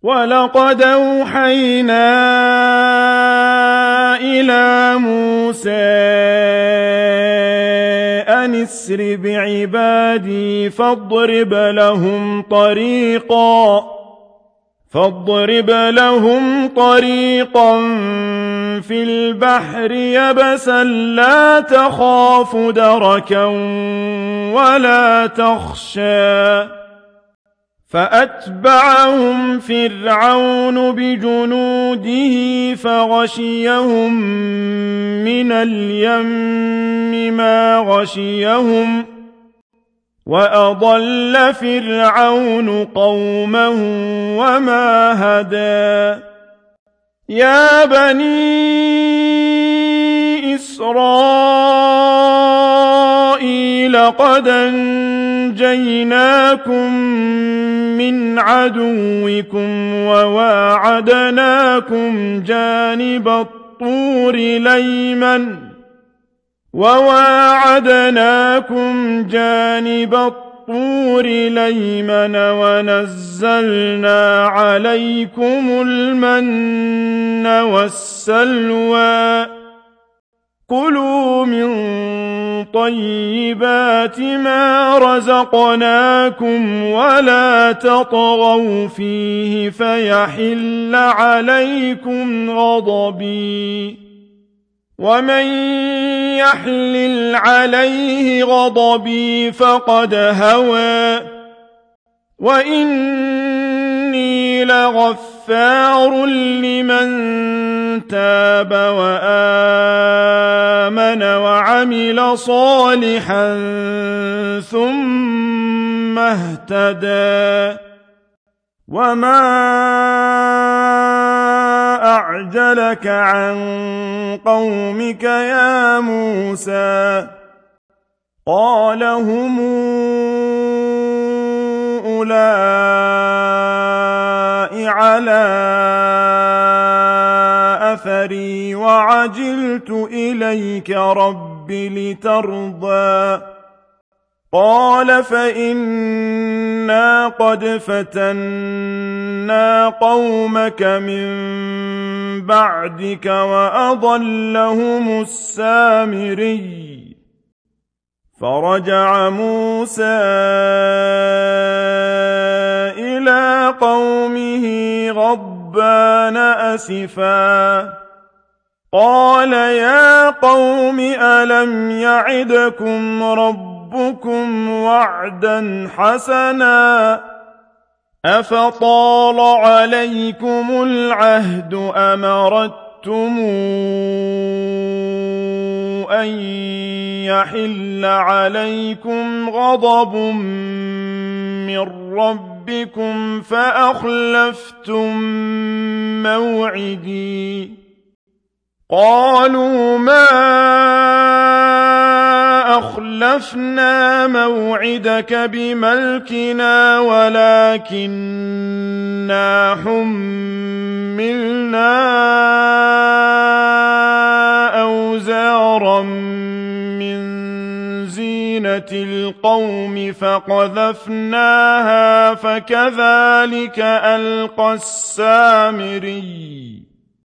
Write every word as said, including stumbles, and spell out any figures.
وَلَقَدْ أَوْحَيْنَا إِلَىٰ مُوسَىٰ أَنِ أَسْرِ بِعِبَادِي فَاضْرِبْ لَهُمْ طَرِيقًا فاضرب لهم طريقا في البحر يبسا لا تخاف دركا ولا تخشى فأتبعهم فرعون بجنوده فغشيهم من اليم ما غشيهم وأضل فرعون قومه وما هدى يا بني إسرائيل قد أنجيناكم من عدوكم وواعدناكم جانب الطور الأيمن وواعدناكم جانب الطور الأيمن ونزلنا عليكم المن والسلوى كلوا من طيبات ما رزقناكم ولا تطغوا فيه فيحل عليكم غضبي ومن يحلل عليه غضبي فقد هوى وإني لغفار لمن تاب وآمن وعمل صالحا ثم اهتدى وما أعجلك عن قومك يا موسى قال هم أولئك على أثري وعجلت إليك رب لترضى قال فإنا قد فتنا قومك من بعدك وأضلهم السامري فرجع موسى إلى قومه غضبان أسفا قال يا قوم ألم يعدكم ربكم وعدا حسنا أفطال عليكم العهد أم أردتم أن يحل عليكم غضب من ربكم فأخلفتم موعدي قالوا ما أخلفنا موعدك بملكنا ولكننا حملنا أوزارا من زينة القوم فقذفناها فكذلك ألقى السامري